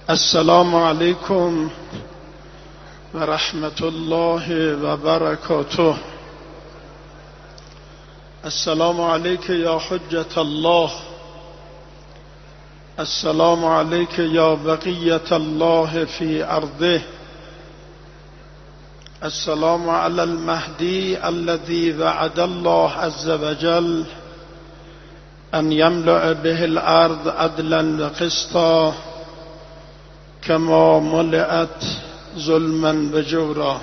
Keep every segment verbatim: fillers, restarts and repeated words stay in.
السلام علیکم و رحمت الله و برکاته. السلام علیک یا حجت الله، السلام علیک یا بقیت الله فی ارضه، السلام علی المهدی الذي وعد الله عز وجل ان يملأ به الارض عدلا و قسطا كما ملئت ظلما و جورا.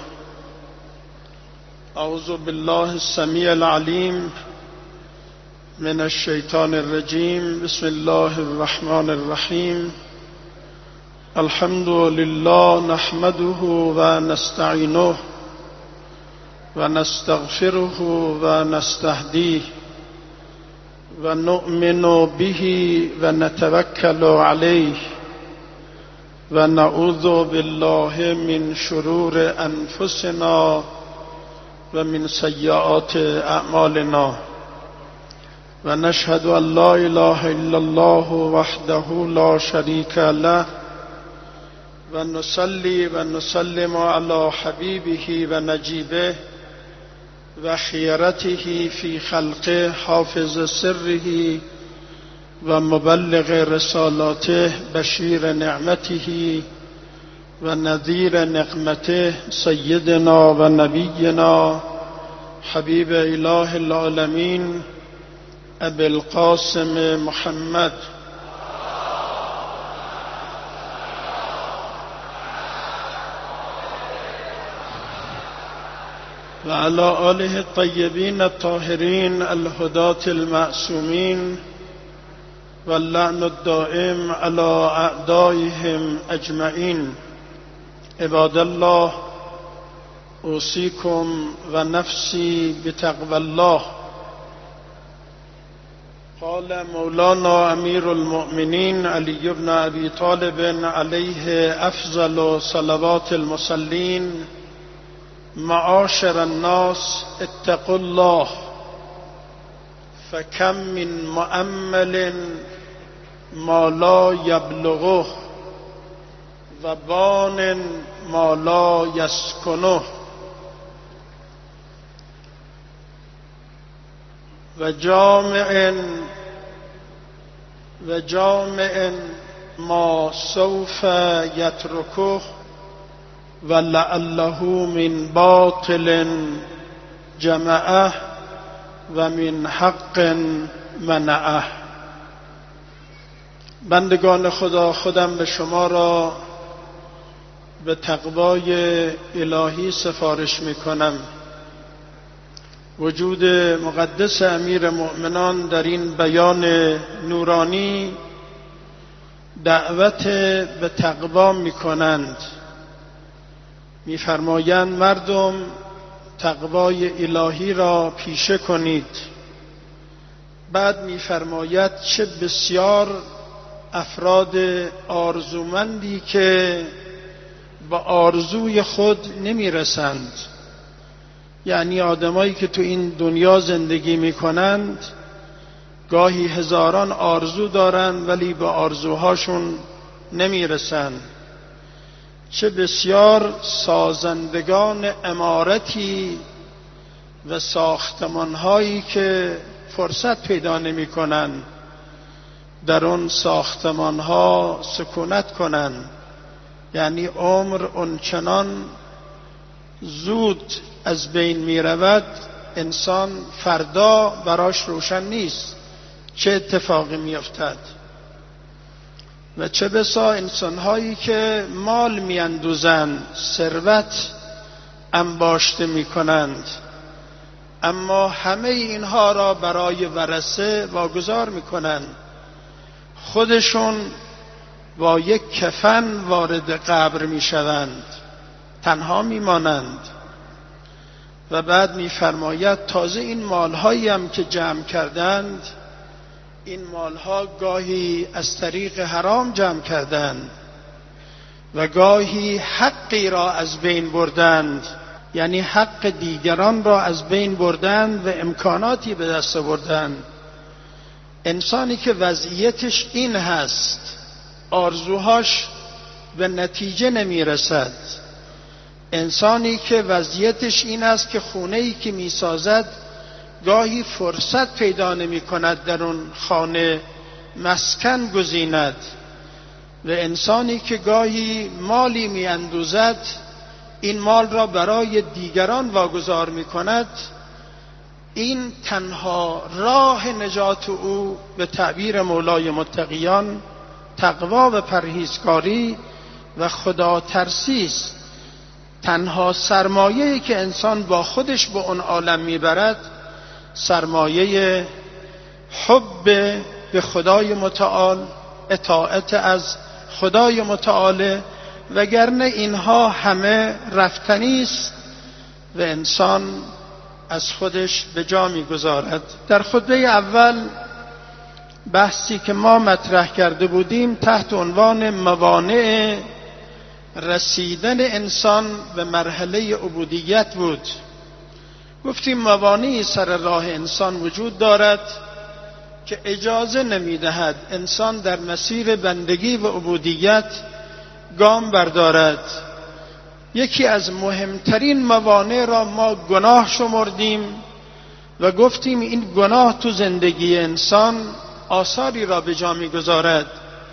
اعوذ بالله السمیع العلیم من الشیطان الرجیم. بسم الله الرحمن الرحیم. الحمد لله نحمده و نستعینه و نستغفره و نستهدیه و نؤمن به و نتوکل علیه و نعوذ بالله من شرور انفسنا و من سیئات اعمالنا و نشهد ان لا اله الا الله وحده لا شریک له و نصلی و نسلم علی حبیبه و نجیبه و خیرته فی خلقه حافظ سره و مبلغ رسالاته بشیر نعمته و نذیر نقمته سیدنا و نبینا حبیب اله العالمین ابی القاسم محمد و علی آله الطیبین الطاهرین الهداة المعصومین واللعن الدائم على اعدائهم اجمعین. عباد الله، اوصیکم و نفسی بتقوی الله. قال مولانا امیر المؤمنین علی بن ابی طالب علیه افضل صلوات المصلین: معاشر الناس اتقوا الله فکم من مؤمل ما لا یبلغه و بان ما لا یسکنه و جامع و جامع ما سوف یترکه و لعله من باطل جمعه و من حق منعه. بندگان خدا، خودم به شما را به تقوای الهی سفارش می کنم. وجود مقدس امیر مؤمنان در این بیان نورانی دعوت به تقوا می کنند. می فرمایند مردم تقوای الهی را پیشه کنید. بعد می فرماید چه بسیار افراد آرزومندی که با آرزوی خود نمی رسند، یعنی آدمایی که تو این دنیا زندگی می کنند گاهی هزاران آرزو دارند ولی به آرزوهاشون نمی رسند. چه بسیار سازندگان عمارتی و ساختمانهایی که فرصت پیدا نمی کنند در اون ساختمانها سکونت کنند، یعنی عمر اونچنان زود از بین می رود انسان فردا براش روشن نیست چه اتفاقی می افتد. و چه بسا انسانهایی که مال می اندوزند، ثروت انباشته می کنند، اما همه اینها را برای ورثه واگذار می کنند، خودشون با یک کفن وارد قبر می شوند، تنها می مانند. و بعد می فرماید تازه این مالهایی هم که جمع کردند، این مالها گاهی از طریق حرام جمع کردند و گاهی حقی را از بین بردند، یعنی حق دیگران را از بین بردند و امکاناتی به دست بردند. انسانی که وضعیتش این هست، آرزوهاش به نتیجه نمیرسد. انسانی که وضعیتش این است که خونه‌ای که میسازد گاهی فرصت پیدا نمی کند در اون خانه مسکن گزیند، و انسانی که گاهی مالی می اندوزد این مال را برای دیگران واگذار می کند، این تنها راه نجات او به تعبیر مولای متقیان تقوا و پرهیزکاری و خدا ترسی است. تنها سرمایه‌ای که انسان با خودش به اون عالم میبرد سرمایه حب به خدای متعال، اطاعت از خدای متعال، وگرنه اینها همه رفتنی است و انسان از خودش به جا میگذارد. در خطبه اول بحثی که ما مطرح کرده بودیم تحت عنوان موانع رسیدن انسان به مرحله عبودیت بود. گفتیم موانعی سر راه انسان وجود دارد که اجازه نمیدهد انسان در مسیر بندگی و عبودیت گام بردارد. یکی از مهمترین موانع را ما گناه شمردیم و گفتیم این گناه تو زندگی انسان آثاری را به جا میگذارد.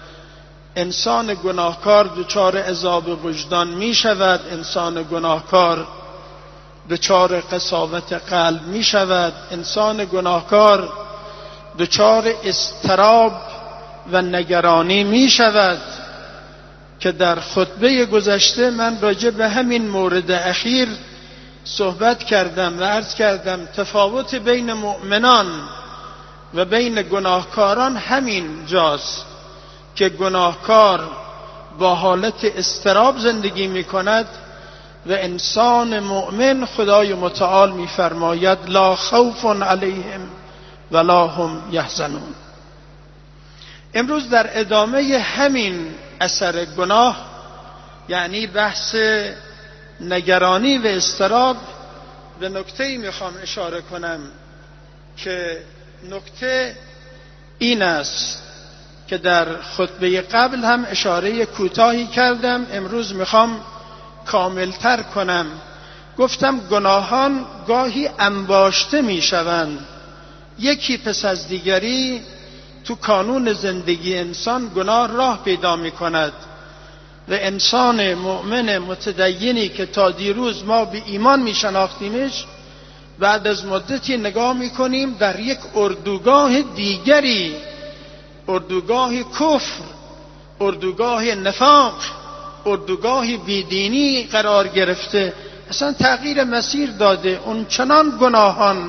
انسان گناهکار دچار عذاب وجدان می شود، انسان گناهکار دچار قساوت قلب می شود، انسان گناهکار دچار اضطراب و نگرانی می شود که در خطبه گذشته من راجع به همین مورد اخیر صحبت کردم و عرض کردم تفاوت بین مؤمنان و بین گناهکاران همین جاست که گناهکار با حالت اضطراب زندگی می کند و انسان مؤمن خدای متعال می فرماید لا خوف علیهم ولا هم یحزنون. امروز در ادامه همین اثر گناه، یعنی بحث نگرانی و اضطراب، به نکته‌ای میخوام اشاره کنم که نکته این است که در خطبه قبل هم اشاره کوتاهی کردم، امروز میخوام کاملتر کنم. گفتم گناهان گاهی انباشته میشوند، یکی پس از دیگری تو کانون زندگی انسان گناه راه پیدا میکند و انسان مؤمن متدینی که تا دیروز ما به ایمان میشناختیمش بعد از مدتی نگاه میکنیم در یک اردوگاه دیگری، اردوگاه کفر، اردوگاه نفاق، اردوگاه بیدینی قرار گرفته، اصلا تغییر مسیر داده. اون چنان گناهان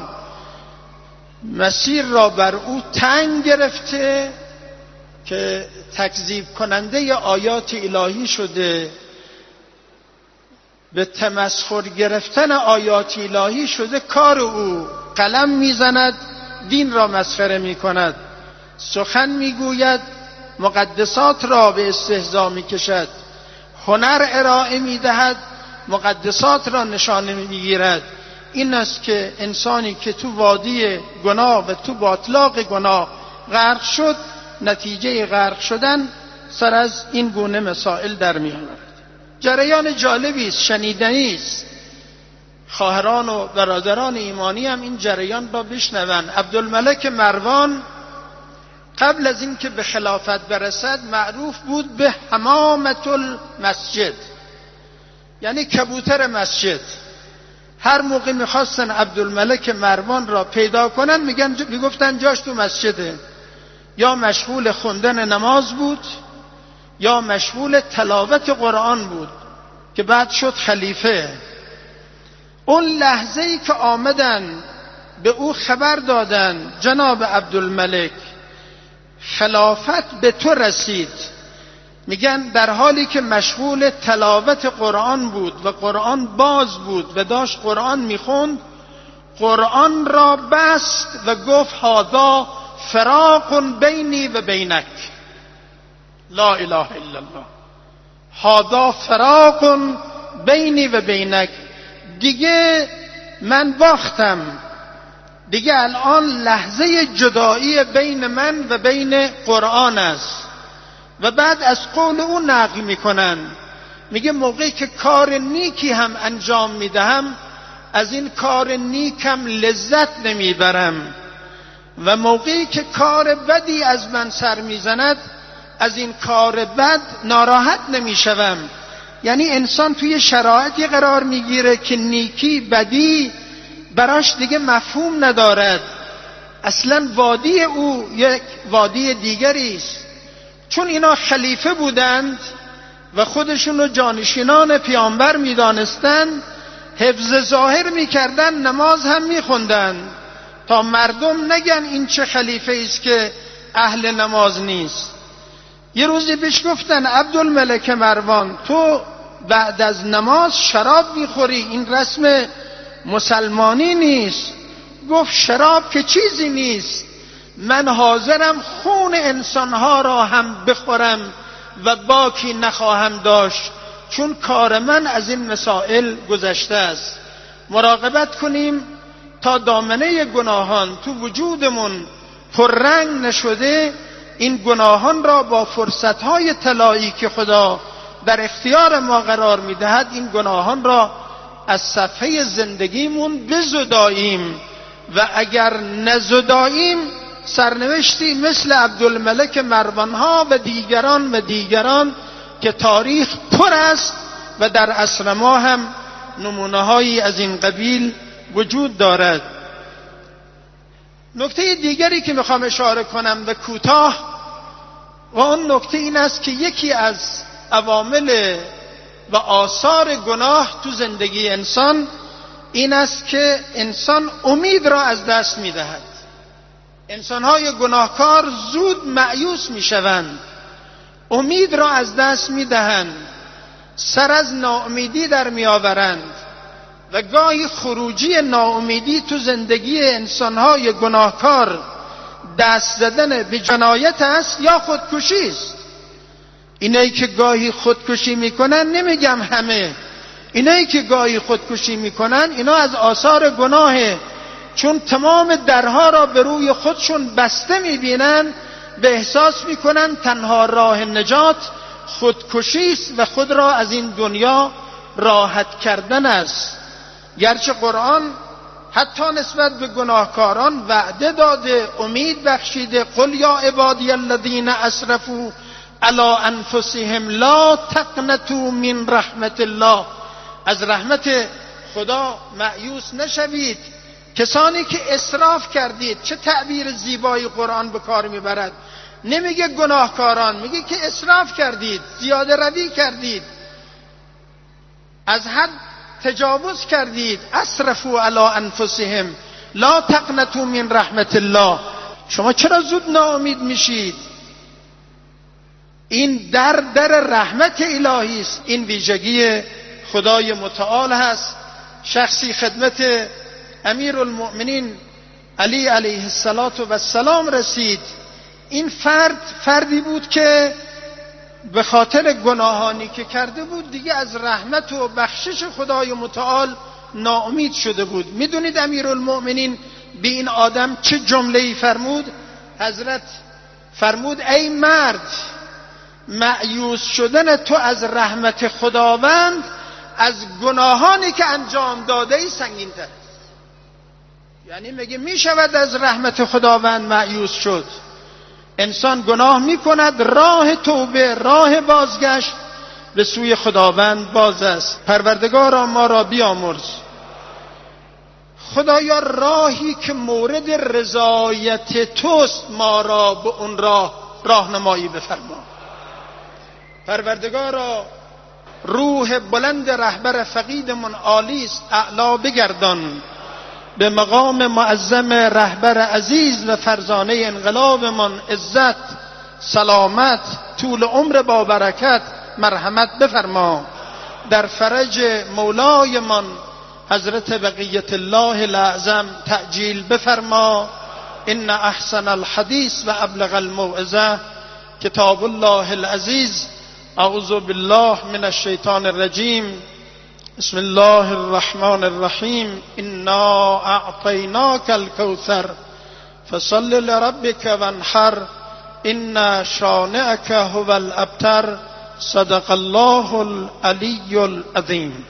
مسیر را بر او تنگ گرفته که تکذیب کننده آیات الهی شده، به تمسخر گرفتن آیات الهی شده. کار او قلم میزند دین را مسخره میکند، سخن میگوید مقدسات را به استهزا میکشد، هنر ارائه میدهد مقدسات را نشانه میگیرد. این است که انسانی که تو وادی گناه و تو باطلاق گناه غرق شد، نتیجه غرق شدن سر از این گونه مسائل در میآورد. جریان جالبی است، شنیدنی است. خواهران و برادران ایمانی هم این جریان را بشنوند. عبدالملک مروان قبل از این که به خلافت برسد معروف بود به حمامة المسجد، یعنی کبوتر مسجد. هر موقع میخواستن عبدالملک مروان را پیدا کنن میگن میگفتن جاش تو مسجده. یا مشغول خوندن نماز بود یا مشغول تلاوت قرآن بود که بعد شد خلیفه. اون لحظه‌ای که آمدن به او خبر دادن جناب عبدالملک خلافت به تو رسید، میگن در حالی که مشغول تلاوت قرآن بود و قرآن باز بود و داشت قرآن میخوند، قرآن را بست و گفت هذا فراق بینی و بینک، لا اله الا الله، هذا فراق بینی و بینک. دیگه من باختم، دیگه الان لحظه جدایی بین من و بین قرآن است و بعد از قول او نقل میکنن، میگه موقعی که کار نیکی هم انجام میدهم از این کار نیکم لذت نمیبرم و موقعی که کار بدی از من سر میزند از این کار بد ناراحت نمیشوم. یعنی انسان توی شرایطی قرار میگیره که نیکی بدی براش دیگه مفهوم ندارد، اصلا وادی او یک وادی دیگری است. چون اینا خلیفه بودند و خودشون رو جانشینان پیامبر میدانستند، حفظ ظاهر میکردن، نماز هم میخوندن تا مردم نگن این چه خلیفه است که اهل نماز نیست. یه روزی بهش گفتن عبدالملک مروان تو بعد از نماز شراب میخوری، این رسم مسلمانی نیست. گفت شراب که چیزی نیست، من حاضرم خون انسانها را هم بخورم و باکی نخواهم داشت، چون کار من از این مسائل گذشته است. مراقبت کنیم تا دامنه گناهان تو وجودمون پررنگ نشده، این گناهان را با فرصتهای طلایی که خدا در اختیار ما قرار میدهد این گناهان را از صفحه زندگیمون بزداییم و اگر نزداییم سرنوشتی مثل عبدالملک مروانها و دیگران و دیگران که تاریخ پر است و در عصر ما هم نمونه‌هایی از این قبیل وجود دارد. نکته دیگری که میخوام اشاره کنم و کوتاه و اون نکته این است که یکی از عوامل و آثار گناه تو زندگی انسان این است که انسان امید را از دست میدهد. انسان‌های گناهکار زود مایوس میشوند، امید را از دست میدهند، سر از ناامیدی در میآورند و گاهی خروجی ناامیدی تو زندگی انسان‌های گناهکار دست زدن به جنایت است یا خودکشی است. اینایی که گاهی خودکشی میکنن، نمیگم همه، اینایی که گاهی خودکشی میکنن اینا از آثار گناهه، چون تمام درها را به روی خودشون بسته میبینن، به احساس میکنن تنها راه نجات خودکشی است و خود را از این دنیا راحت کردن است. گرچه قرآن حتی نسبت به گناهکاران وعده داده، امید بخشیده، قل یا عبادی الذین اسرفوا علی انفسهم لا تقنطوا من رحمت الله، از رحمت خدا مایوس نشوید. کسانی که اسراف کردید، چه تعبیر زیبایی قرآن به کار میبرد، نمیگه گناهکاران، میگه که اسراف کردید، زیاده روی کردید، از حد تجاوز کردید. اسرفوا علی انفسهم لا تقنطوا من رحمت الله. شما چرا زود ناامید میشید؟ این در در رحمت الهی است، این ویژگی خدای متعال هست. شخصی خدمت امیرالمؤمنین علی علیه السلام رسید. این فرد فردی بود که به خاطر گناهانی که کرده بود دیگه از رحمت و بخشش خدای متعال ناامید شده بود. میدونید امیرالمؤمنین به این آدم چه جمله‌ای فرمود؟ حضرت فرمود ای مرد، مایوس شدن تو از رحمت خداوند از گناهانی که انجام داده ای سنگین تر است. یعنی میگه میشود از رحمت خداوند مایوس شد. انسان گناه میکند، راه توبه، راه بازگشت به سوی خداوند باز است. پروردگارا ما را بیامرز. خدایا راهی که مورد رضایت توست ما را به اون راه راهنمایی بفرما. پروردگارا روح بلند رهبر فقیدمون عالی است، اعلا بگردان، به مقام معظم رهبر عزیز و فرزانه انقلابمان عزت، سلامت، طول عمر با برکت مرحمت بفرما. در فرج مولایمان حضرت بقیت الله الاعظم تعجیل بفرما. ان احسن الحدیث و ابلغ الموعظه کتاب الله العزیز. اعوذ بالله من الشیطان الرجیم. بسم الله الرحمن الرحیم. انا اعطیناک الکوثر فصل لربک وانحر ان شانئک هو الابتر. صدق الله العلی العظیم.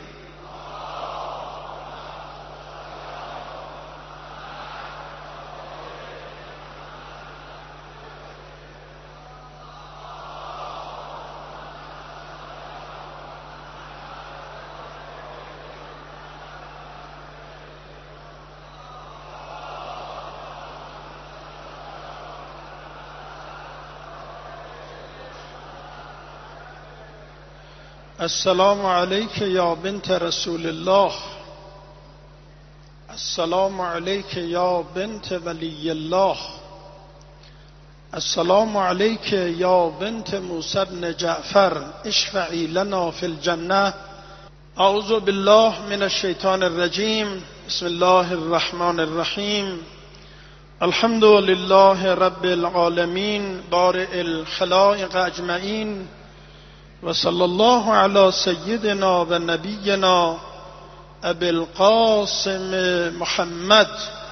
السلام علیک یا بنت رسول الله. السلام علیک یا بنت ولی الله. السلام علیک یا بنت موسی بن جعفر. اشفعی لنا فی الجنه. اعوذ بالله من الشیطان الرجیم. بسم الله الرحمن الرحیم. الحمد لله رب العالمین بارئ الخلائق اجمعین و صلی الله علی سیدنا و نبینا ابی القاسم محمد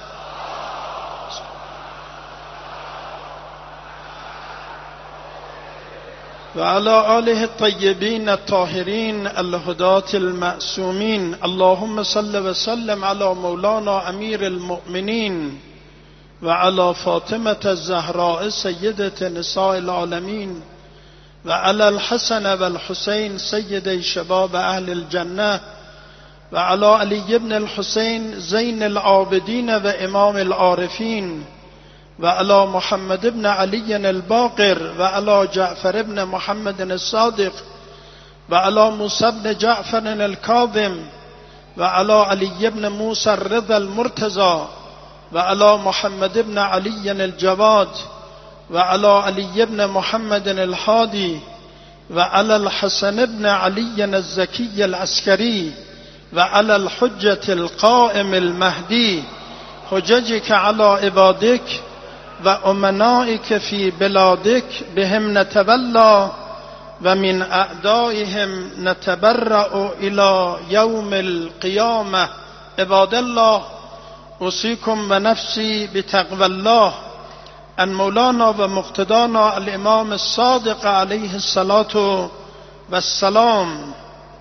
و علی آله الطیبین الطاهرین الهداة المعصومین. اللهم صل و سلم علی مولانا امیر المؤمنین و علی فاطمة الزهراء سیدة نساء العالمین و علی الحسن و الحسین سید شباب اهل الجنه و علی علی ابن الحسین زین العابدین و امام العارفین و علی محمد ابن علی الباقر و علی جعفر ابن محمد الصادق و علی موسی ابن جعفر الکاظم و علی علی ابن موسی الرضا المرتضی و علی محمد ابن علی الجواد و علی علی ابن محمد الحادی و علی الحسن ابن علی الزکی العسکری و علی الحجة القائم المهدی. حججك علی عبادك و امنائك فی بلادك بهم نتولا و من اعدائهم نتبرأ الى یوم القیامة. عباد الله، اوصیکم و نفسی بتقوی الله. ان مولانا و مقتدانا الامام الصادق علیه الصلاة والسلام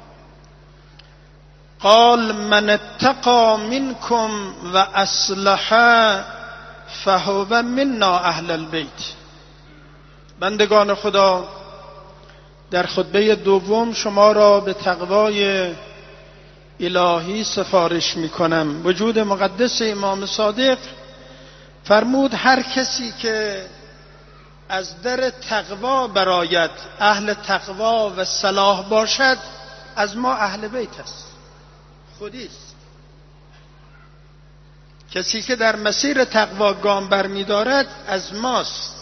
قال من اتقى منكم و اصلح فهو منا اهل البیت. بندگان خدا، در خطبه دوم شما را به تقوای الهی سفارش می کنم. وجود مقدس امام صادق فرمود هر کسی که از در تقوا براید، اهل تقوا و صلاح باشد، از ما اهل بیت است، خودیست. کسی که در مسیر تقوا گام برمی دارد از ماست.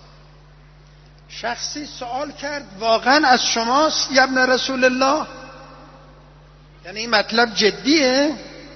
شخصی سوال کرد واقعا از شماست یا ابن رسول الله؟ یعنی این مطلب جدیه؟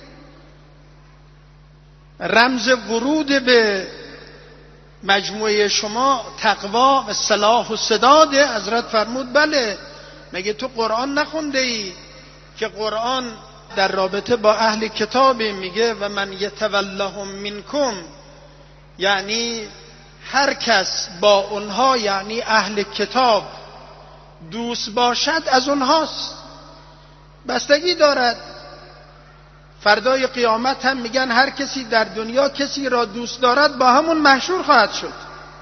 رمز ورود به مجموعه شما تقوا و صلاح و سداد؟ حضرت فرمود بله. مگه تو قرآن نخونده ای که قرآن در رابطه با اهل کتابی میگه و من یتولهم منکم، یعنی هر کس با اونها، یعنی اهل کتاب دوست باشد از اونهاست. بستگی دارد. فردای قیامت هم میگن هر کسی در دنیا کسی را دوست دارد با همون محشور خواهد شد.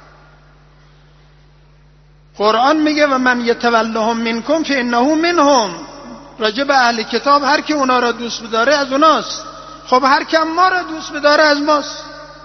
قرآن میگه و من یتولهم منکم فانه منهم. راجع به اهل کتاب هر کی اونا را دوست بداره از اوناست. خب هر کی ما را دوست بداره از ماست.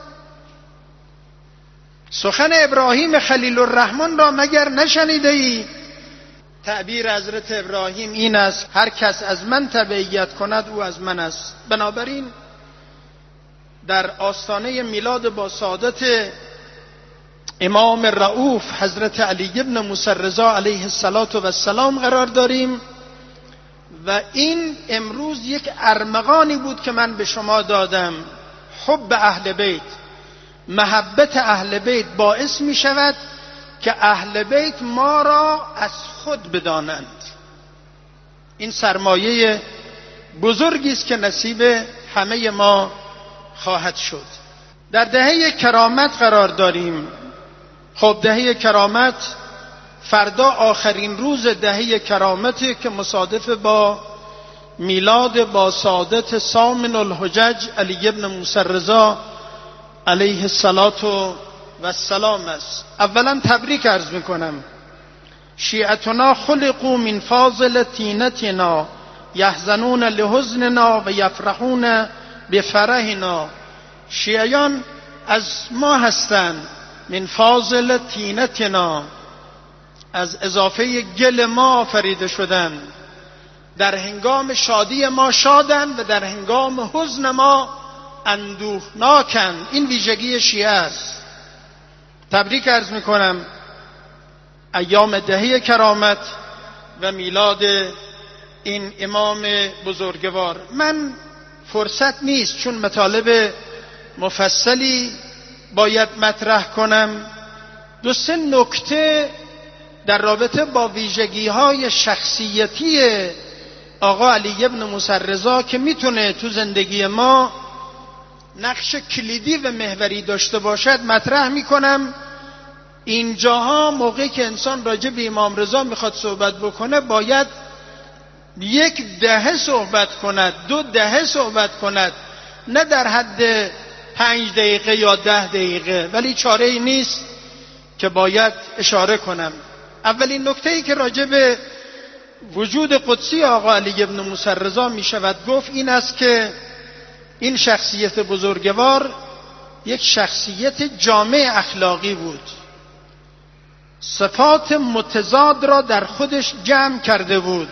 سخن ابراهیم خلیل الرحمن را مگر نشنیده ای؟ تعبیر حضرت ابراهیم این است هر کس از من تبعیت کند او از من است. بنابراین در آستانه میلاد با سعادت امام رؤوف حضرت علی ابن موسی الرضا علیه السلام قرار داریم و این امروز یک ارمغانی بود که من به شما دادم. حب اهل بیت، محبت اهل بیت باعث می شود که اهل بیت ما را از خود بدانند. این سرمایه بزرگی است که نصیب همه ما خواهد شد. در دهه کرامت قرار داریم. خب دهه کرامت فردا آخرین روز دهه کرامته که مصادف با میلاد با سعادت ثامن الحجج علی ابن موسی رضا علیه الصلاة و السلام است. اولا تبریک عرض میکنم. شیعتنا خلقوا من فاضل تینتنا یحزنون لحزننا و یفرحون بفرحنا. شیعیان از ما هستند، من فاضل تینتنا، از اضافه گل ما آفریده شدند. در هنگام شادی ما شادند و در هنگام حزن ما اندوهناکند. این ویژگی شیعه است. تبریک عرض میکنم ایام دهه کرامت و میلاد این امام بزرگوار. من فرصت نیست چون مطالب مفصلی باید مطرح کنم. دو سه نکته در رابطه با ویژگی های شخصیتی آقا علی ابن موسی رضا که میتونه تو زندگی ما نقش کلیدی و محوری داشته باشد مطرح میکنم. اینجاها موقعی که انسان راجع به امام رضا میخواد صحبت بکنه باید یک دهه صحبت کند، دو دهه صحبت کند، نه در حد پنج دقیقه یا ده دقیقه، ولی چاره ای نیست که باید اشاره کنم. اولین نکته ای که راجع به وجود قدسی آقا علی ابن موسی رضا می شود گفت این است که این شخصیت بزرگوار یک شخصیت جامع اخلاقی بود. صفات متضاد را در خودش جمع کرده بود.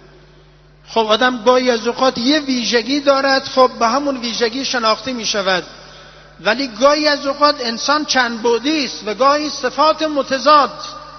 خب آدم گاهی از اوقات یه ویژگی دارد، خب به همون ویژگی شناخته می شود، ولی گاهی از اوقات انسان چند بعدی است و گاهی صفات متضاد،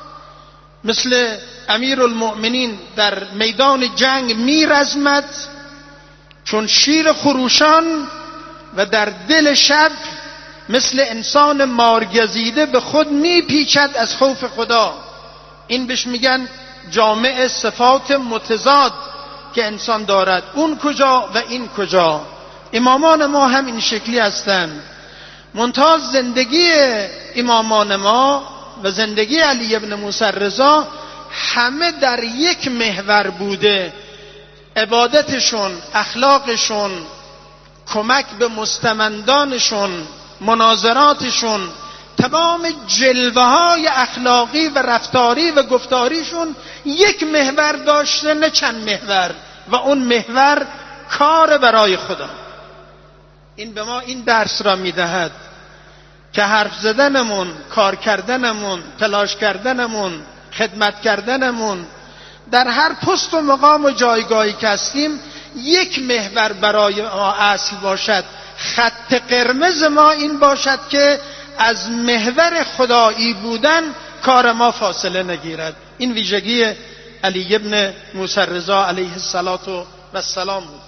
مثل امیر المؤمنین در میدان جنگ میرزمد چون شیر خروشان و در دل شب مثل انسان مارگزیده به خود میپیچد از خوف خدا. این بهش میگن جامع صفات متضاد که انسان دارد. اون کجا و این کجا. امامان ما هم این شکلی هستند. منتها زندگی امامان ما و زندگی علی ابن موسی رضا همه در یک محور بوده. عبادتشون، اخلاقشون، کمک به مستمندانشون، مناظراتشون، تمام جلوه های اخلاقی و رفتاری و گفتاریشون یک محور داشته، نه چند محور، و اون محور کار برای خدا. این به ما این درس را میدهد که حرف زدنمون، کار کردنمون، تلاش کردنمون، خدمت کردنمون در هر پست و مقام و جایگاهی که هستیم یک محور برای ما اصل باشد. خط قرمز ما این باشد که از محور خدایی بودن کار ما فاصله نگیرد. این ویژگی علی ابن موسی رضا علیه السلام بود.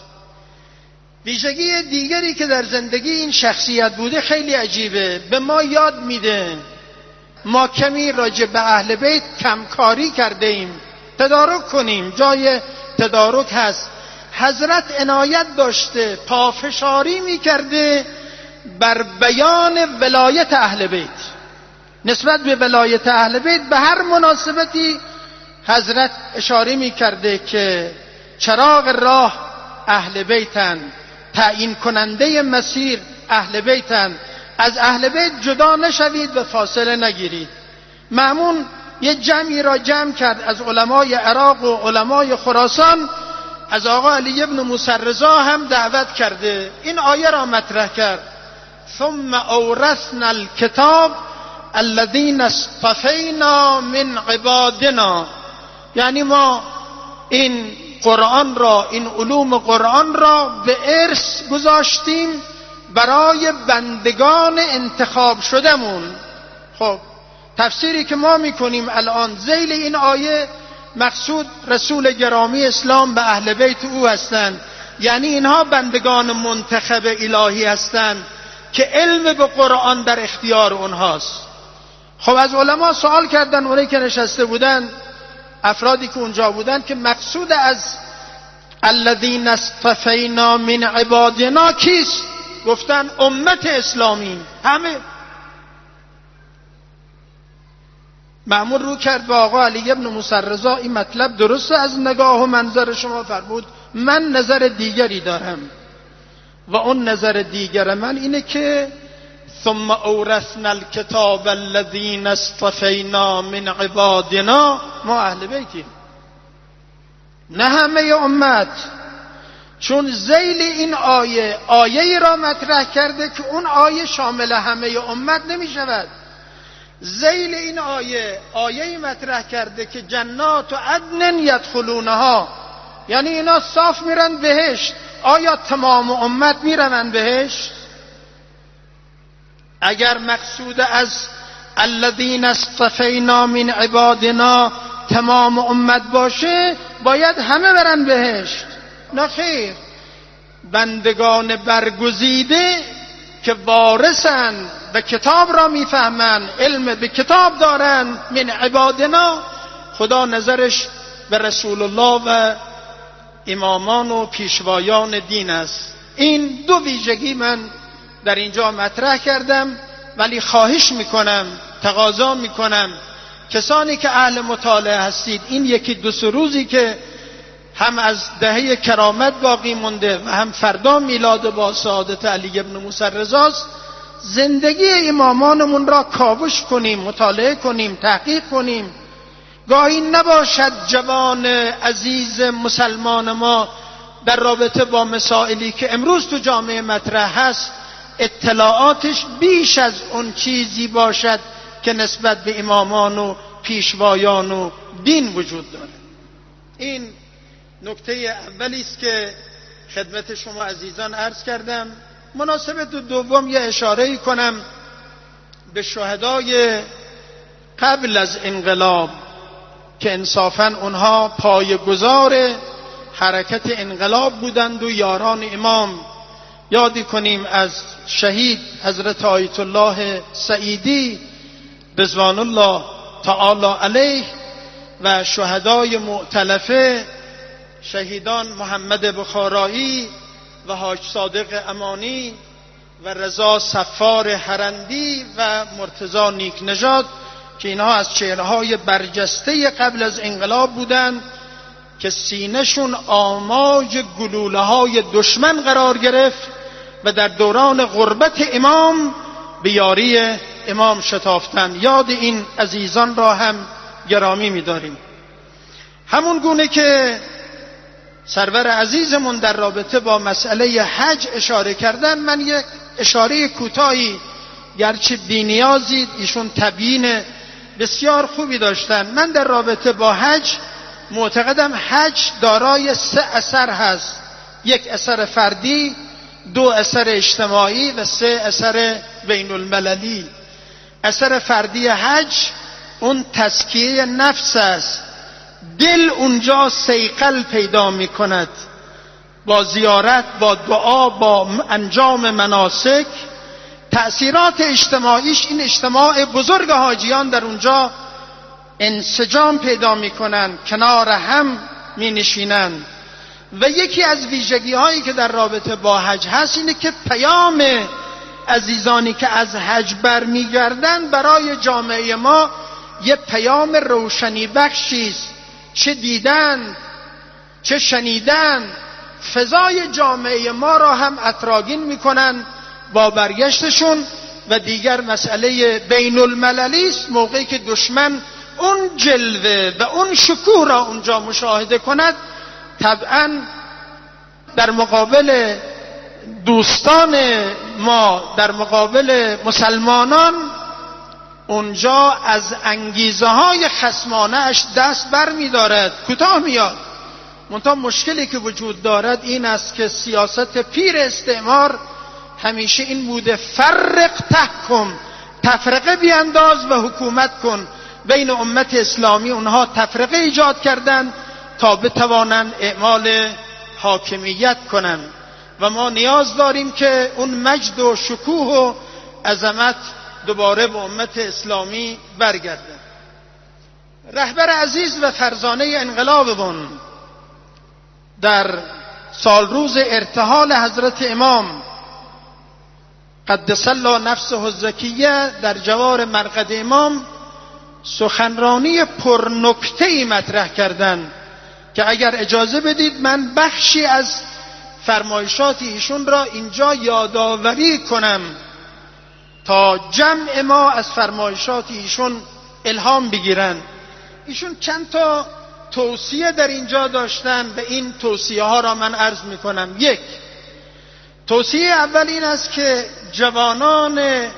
ویژگی دیگری که در زندگی این شخصیت بوده خیلی عجیبه، به ما یاد میده ما کمی راجع به اهل بیت کمکاری کرده ایم. تدارک کنیم، جای تدارک هست. حضرت عنایت داشته، پافشاری میکرده بر بیان ولایت اهل بیت. نسبت به ولایت اهل بیت به هر مناسبتی حضرت اشاره میکرده که چراغ راه اهل بیتن، تعیین کننده مسیر اهل بیتن، از اهل بیت جدا نشوید و فاصله نگیرید. مأمون یه جمعی را جمع کرد از علمای عراق و علمای خراسان، از آقا علی ابن موسی رضا هم دعوت کرده. این آیه را مطرح کرد: ثم اورثنا الکتاب الذین اصطفینا من عبادنا. یعنی ما این قرآن را، این علوم قرآن را به ارث گذاشتیم برای بندگان انتخاب شدمون. خب تفسیری که ما میکنیم الان ذیل این آیه، مقصود رسول گرامی اسلام به اهل بیت او هستند، یعنی اینها بندگان منتخب الهی هستند که علم به قرآن در اختیار اونهاست. خب از علما سوال کردن، اونایی که نشسته بودن، افرادی که اونجا بودن، که مقصود از الذین اصطفینا من عبادنا کیست؟ گفتن امت اسلامی. همه مأمور رو کرد به آقا علی ابن موسی رضا این مطلب درسته از نگاه و منظر شما؟ فرمود من نظر دیگری دارم و اون نظر دیگر من اینه که ثم اورثنا الکتاب الذین اصطفینا من عبادنا، ما اهل بیتیم، نه همه امت. چون ذیل این آیه آیه‌ای را مطرح کرده که اون آیه شامل همه امت نمی شود. ذیل این آیه آیه‌ای مطرح کرده که جنات و عدن یدخلونها، یعنی اینا صاف میرن بهشت. آیا تمام امت میرن بهشت؟ اگر مقصود از الذین اصطفینا من عبادنا تمام امت باشه باید همه برن بهشت. نه خیر، بندگان برگزیده که وارثن و کتاب را میفهمن، علم به کتاب دارن، من عبادنا، خدا نظرش به رسول الله و امامان و پیشوایان دین است. این دو ویژگی من در اینجا مطرح کردم، ولی خواهش میکنم، تقاضا میکنم کسانی که اهل مطالعه هستید این یکی دو سه روزی که هم از دهه کرامت باقی مونده و هم فردا میلاد با سعادت علی ابن موسی رضاست، زندگی امامانمون را کاوش کنیم، مطالعه کنیم، تحقیق کنیم. گاهی نباشد جوان عزیز مسلمان ما در رابطه با مسائلی که امروز تو جامعه مطرح هست اطلاعاتش بیش از اون چیزی باشد که نسبت به امامان و پیشوایان و دین وجود داره. این نکته اولی است که خدمت شما عزیزان عرض کردم. مناسبت دوم یه اشاره کنم به شهدای قبل از انقلاب که انصافاً اونها پایه‌گذار حرکت انقلاب بودند و یاران امام. یادی کنیم از شهید حضرت آیت الله سعیدی رضوان الله تعالی علیه و شهدای مؤتلفه شهیدان محمد بخارایی و حاج صادق امانی و رضا صفار حرندی و مرتضی نیک نژاد که اینها از چهره‌های برجسته قبل از انقلاب بودند که سینه‌شون آماج گلوله‌های دشمن قرار گرفت و در دوران غربت امام به یاری امام شتافتند. یاد این عزیزان را هم گرامی می‌داریم. همون گونه که سرور عزیزمون در رابطه با مسئله حج اشاره کردن، من یک اشاره کوتاهی، گرچه بی‌نیازید، ایشون تبیین بسیار خوبی داشتن. من در رابطه با حج معتقدم حج دارای سه اثر هست: یک اثر فردی، دو اثر اجتماعی و سه اثر بین المللی. اثر فردی حج اون تزکیه نفس است. دل اونجا صیقل پیدا می کند با زیارت، با دعا، با انجام مناسک. تأثیرات اجتماعیش، این اجتماع بزرگ حاجیان در اونجا انسجام پیدا می کنند، کنار هم می نشینند. و یکی از ویژگی هایی که در رابطه با حج هست اینه که پیام عزیزانی که از حج برمیگردند برای جامعه ما یه پیام روشنی بخشی است. چه دیدن، چه شنیدن، فضای جامعه ما را هم اطراگین میکنن با برگشتشون. و دیگر مسئله بین المللی است، موقعی که دشمن اون جلوه و اون شکوه را اونجا مشاهده کند، طبعا در مقابل دوستان ما، در مقابل مسلمانان، اونجا از انگیزه های خصمانه اش دست بر می دارد، کوتاه میاد. منتها مشکلی که وجود دارد این است که سیاست پیر استعمار همیشه این بوده: فرق تحکم، تفرقه بیانداز و حکومت کن. بین امت اسلامی اونها تفرقه ایجاد کردند تا بتوانند اعمال حاکمیت کنند و ما نیاز داریم که اون مجد و شکوه و عظمت دوباره به امت اسلامی برگرده. رهبر عزیز و فرزانه انقلابمون در سال روز ارتحال حضرت امام قدس الله نفسه الزکیه در جوار مرقد امام سخنرانی پرنکته‌ای مطرح کردن که اگر اجازه بدید من بخشی از فرمایشات ایشون را اینجا یادآوری کنم تا جمع ما از فرمایشات ایشون الهام بگیرن. ایشون چند تا توصیه در اینجا داشتن، به این توصیه ها را من عرض می کنم. یک، توصیه اول این است که جوانان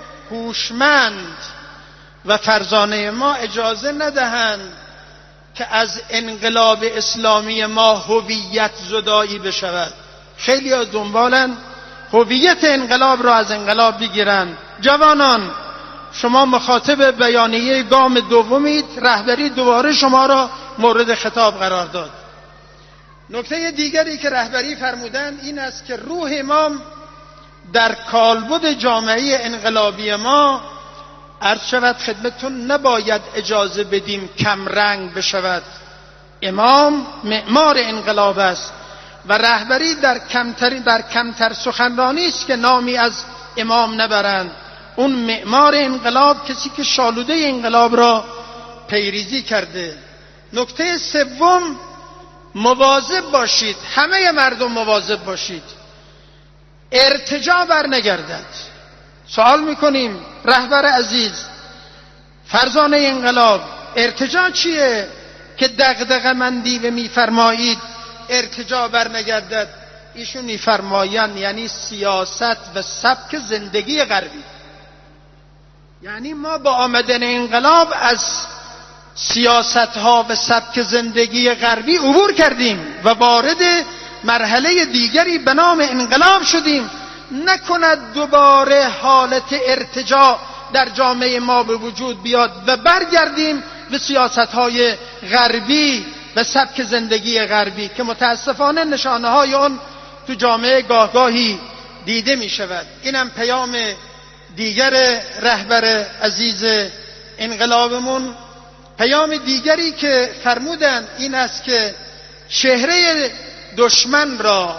هوشمند و فرزانه ما اجازه ندهند که از انقلاب اسلامی ما هویت زدایی بشود. خیلی ها دنبالن هویت انقلاب را از انقلاب بگیرن. جوانان، شما مخاطب بیانیه گام دومید، رهبری دوباره شما را مورد خطاب قرار داد. نکته دیگری که رهبری فرمودن این است که روح امام در کالبد جامعه انقلابی ما، عرض شود خدمتتون، نباید اجازه بدیم کم رنگ بشود. امام معمار انقلاب است و رهبری در کمتر در کمتر سخنرانی است که نامی از امام نبرند. اون معمار انقلاب، کسی که شالوده انقلاب را پیریزی کرده. نکته سوم، مواظب باشید، همه مردم مواظب باشید ارتجاع بر نگردد. سوال میکنیم رهبر عزیز، فرزانه انقلاب، ارتجاع چیه که دغدغه مندی و میفرمایید ارتجاع بر نگردد؟ ایشون میفرمایند یعنی سیاست و سبک زندگی غربی. یعنی ما با آمدن انقلاب از سیاست ها و سبک زندگی غربی عبور کردیم و وارد مرحله دیگری به نام انقلاب شدیم. نکند دوباره حالت ارتجاع در جامعه ما به وجود بیاد و برگردیم به سیاست های غربی و سبک زندگی غربی که متاسفانه نشانه های اون تو جامعه گاهگاهی دیده می شود. اینم پیام دیگر رهبر عزیز انقلابمون. پیام دیگری که فرمودن این است که چهره دشمن را،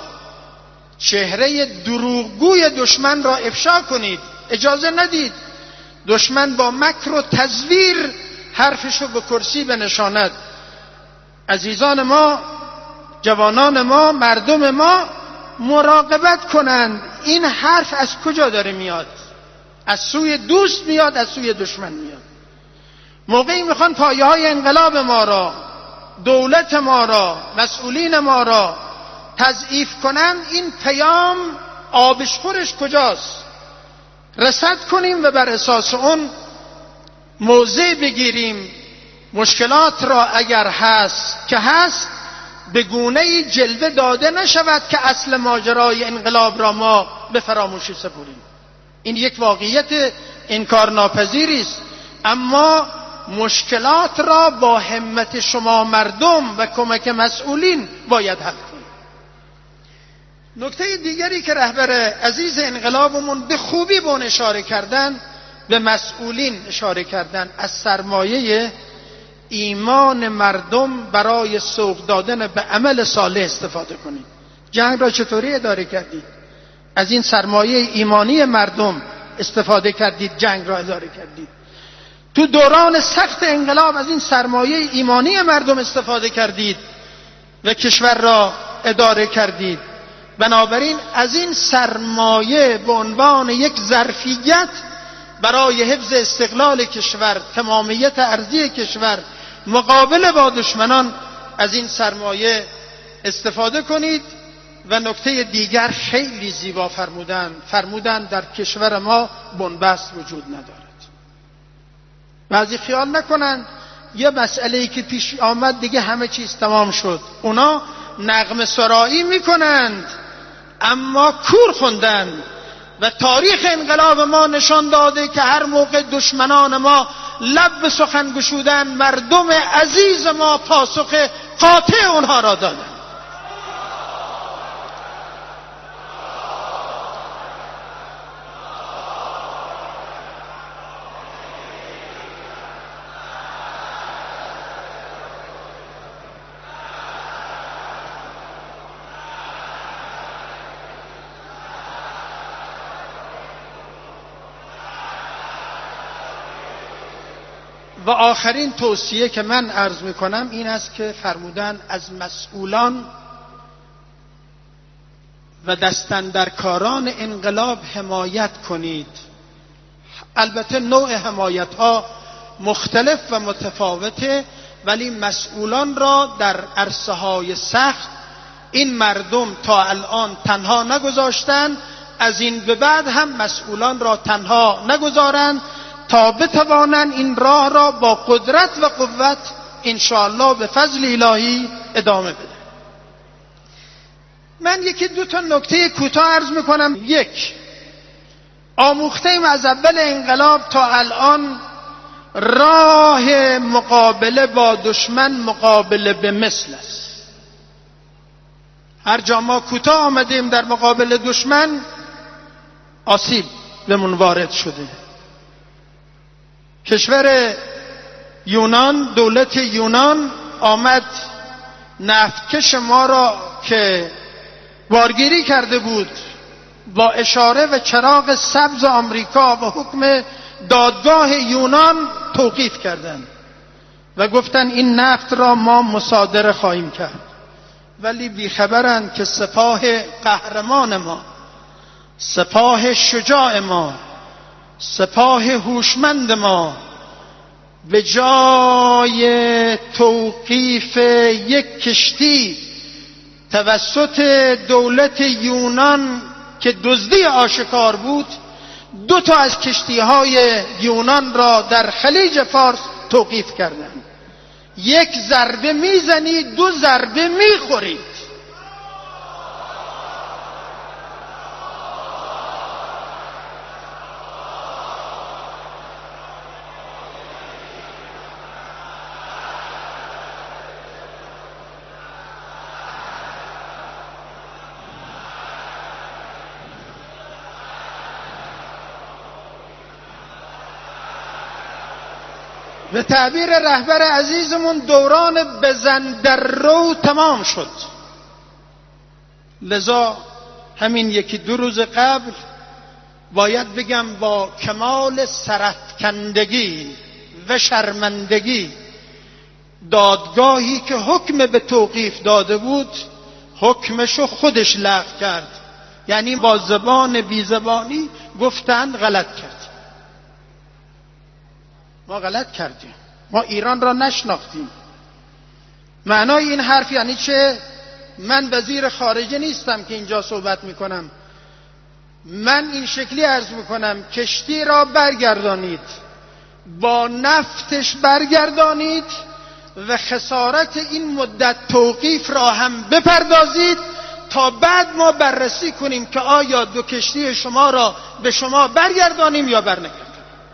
چهره دروغگوی دشمن را افشا کنید، اجازه ندید دشمن با مکر و تزویر حرفشو به کرسی بنشاند. عزیزان ما، جوانان ما، مردم ما مراقبت کنند این حرف از کجا داره میاد، از سوی دوست میاد، از سوی دشمن میاد. موقعی میخوان پایه های انقلاب ما را، دولت ما را، مسئولین ما را تضعیف کنند، این پیام آبشخورش کجاست؟ رصد کنیم و بر اساس اون موضع بگیریم. مشکلات را اگر هست که هست به گونه‌ای جلوه داده نشود که اصل ماجرای انقلاب را ما به فراموشی سپاریم. این یک واقعیت انکارناپذیری است، اما مشکلات را با همت شما مردم و کمک مسئولین باید حل کنیم. نکته دیگری که رهبر عزیز انقلابمون به خوبی به اون اشاره کردن، به مسئولین اشاره کردن، از سرمایه ایمان مردم برای سوق دادن به عمل صالح استفاده کنید. جنگ را چطوری اداره کردید؟ از این سرمایه ایمانی مردم استفاده کردید، جنگ را اداره کردید. تو دوران سخت انقلاب از این سرمایه ایمانی مردم استفاده کردید و کشور را اداره کردید. بنابراین از این سرمایه به عنوان یک ظرفیت برای حفظ استقلال کشور، تمامیت ارضی کشور، مقابله با دشمنان، از این سرمایه استفاده کنید. و نکته دیگر خیلی زیبا فرمودن، فرمودن در کشور ما بنبست وجود ندارد. بعضی خیال نکنند یه مسئله‌ای که پیش آمد دیگه همه چیز تمام شد. اونا نغمه سرایی میکنند اما کور خوندن و تاریخ انقلاب ما نشان داده که هر موقع دشمنان ما لب به سخن گشودن، مردم عزیز ما پاسخ قاطع اونها را دادن. و آخرین توصیه که من عرض میکنم این است که فرمودن از مسئولان و دستاندرکاران انقلاب حمایت کنید. البته نوع حمایت ها مختلف و متفاوته، ولی مسئولان را در عرصه های سخت این مردم تا الان تنها نگذاشتند، از این به بعد هم مسئولان را تنها نگذارند تا بتوانند این راه را با قدرت و قوت انشاءالله به فضل الهی ادامه بدن. من یکی دو تا نکته کوتاه عرض میکنم. یک، آموختیم از اول انقلاب تا الان راه مقابله با دشمن مقابله به مثل است. هر جا ما کوتاه آمدیم در مقابل دشمن آسیب بهمون وارد شده. کشور یونان، دولت یونان آمد نفتکش ما را که بارگیری کرده بود با اشاره و چراغ سبز آمریکا و حکم دادگاه یونان توقیف کردند و گفتند این نفت را ما مصادره خواهیم کرد. ولی بیخبرند که سپاه قهرمان ما، سپاه شجاع ما، سپاه هوشمند ما به جای توقیف یک کشتی توسط دولت یونان که دزدی آشکار بود، دو تا از کشتی‌های یونان را در خلیج فارس توقیف کردند. یک ضربه میزنید، دو ضربه میخورید. به تعبیر رهبر عزیزمون دوران بزن در رو تمام شد. لذا همین یکی دو روز قبل باید بگم با کمال سرفکندگی و شرمندگی دادگاهی که حکم به توقیف داده بود حکمشو خودش لغو کرد. یعنی با زبان بی زبانی گفتند غلط کرد. ما غلط کردیم، ما ایران را نشناختیم. معنای این حرف یعنی چه؟ من وزیر خارجه نیستم که اینجا صحبت میکنم. من این شکلی عرض میکنم کشتی را برگردانید، با نفتش برگردانید و خسارت این مدت توقیف را هم بپردازید تا بعد ما بررسی کنیم که آیا دو کشتی شما را به شما برگردانیم یا برنگردانیم.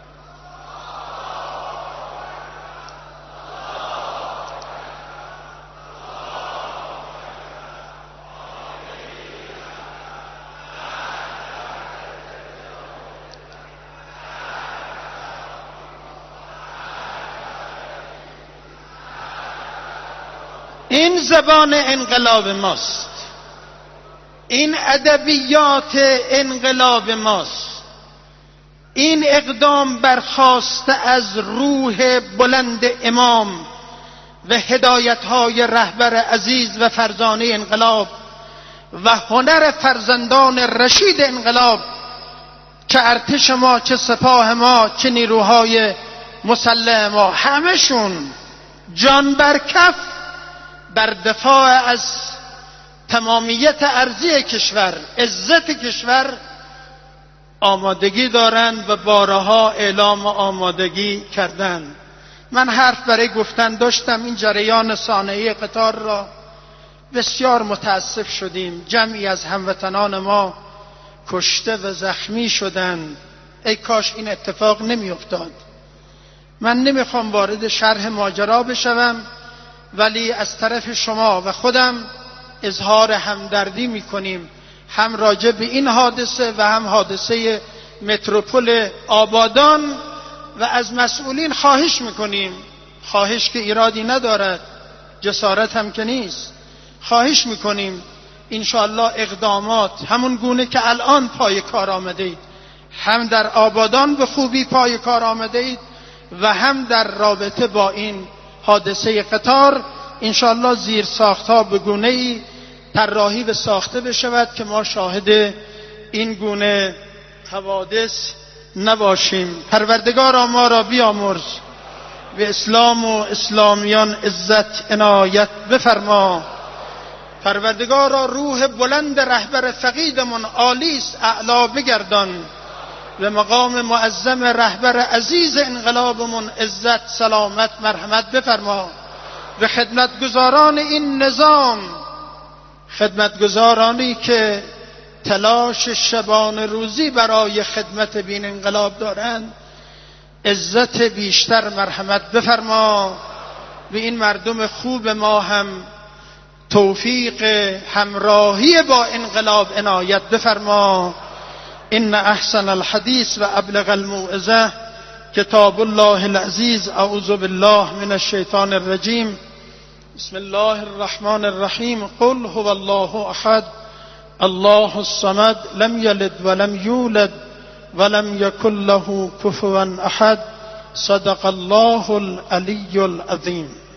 این زبان انقلاب ماست، این ادبیات انقلاب ماست، این اقدام برخاسته از روح بلند امام و هدایت‌های رهبر عزیز و فرزانه انقلاب و هنر فرزندان رشید انقلاب که ارتش ما، چه سپاه ما، چه نیروهای مسلح ما، همشون جان بر کف بر دفاع از تمامیت ارضی کشور، عزت کشور آمادگی دارند و بارها اعلام آمادگی کردند. من حرف برای گفتن داشتم. این جریان ثانوی قطار را بسیار متاسف شدیم. جمعی از هموطنان ما کشته و زخمی شدند. ای کاش این اتفاق نمی افتاد. من نمیخوام وارد شرح ماجرا بشوم، ولی از طرف شما و خودم اظهار همدردی میکنیم، هم راجع به این حادثه و هم حادثه متروپول آبادان، و از مسئولین خواهش میکنیم، خواهش که ایرادی ندارد، جسارت هم که نیست، خواهش میکنیم انشاءالله اقدامات همون گونه که الان پای کار آمده اید، هم در آبادان به خوبی پای کار آمده اید، و هم در رابطه با این حادثه قطار انشاءالله زیر ساختها به گونه‌ای طراحی و ساخته بشود که ما شاهد این گونه حوادث نباشیم. پروردگارا ما را بیامرز، به اسلام و اسلامیان عزت عنایت بفرما. پروردگارا روح بلند رهبر فقیدمون عالی است اعلا بگردان، به مقام معظم رهبر عزیز انقلابمون عزت سلامت مرحمت بفرما. به خدمتگزاران این نظام، خدمتگزارانی که تلاش شبانه روزی برای خدمت بین انقلاب دارند، عزت بیشتر مرحمت بفرما. به این مردم خوب ما هم توفیق همراهی با انقلاب عنایت بفرما. ان احسن الحدیث و ابلغ الموعظه کتاب الله العزیز. اعوذ بالله من الشیطان الرجیم. بسم الله الرحمن الرحیم. قل هو الله احد الله الصمد لم یلد ولم یولد ولم یکن له کفوا احد. صدق الله العلی العظیم.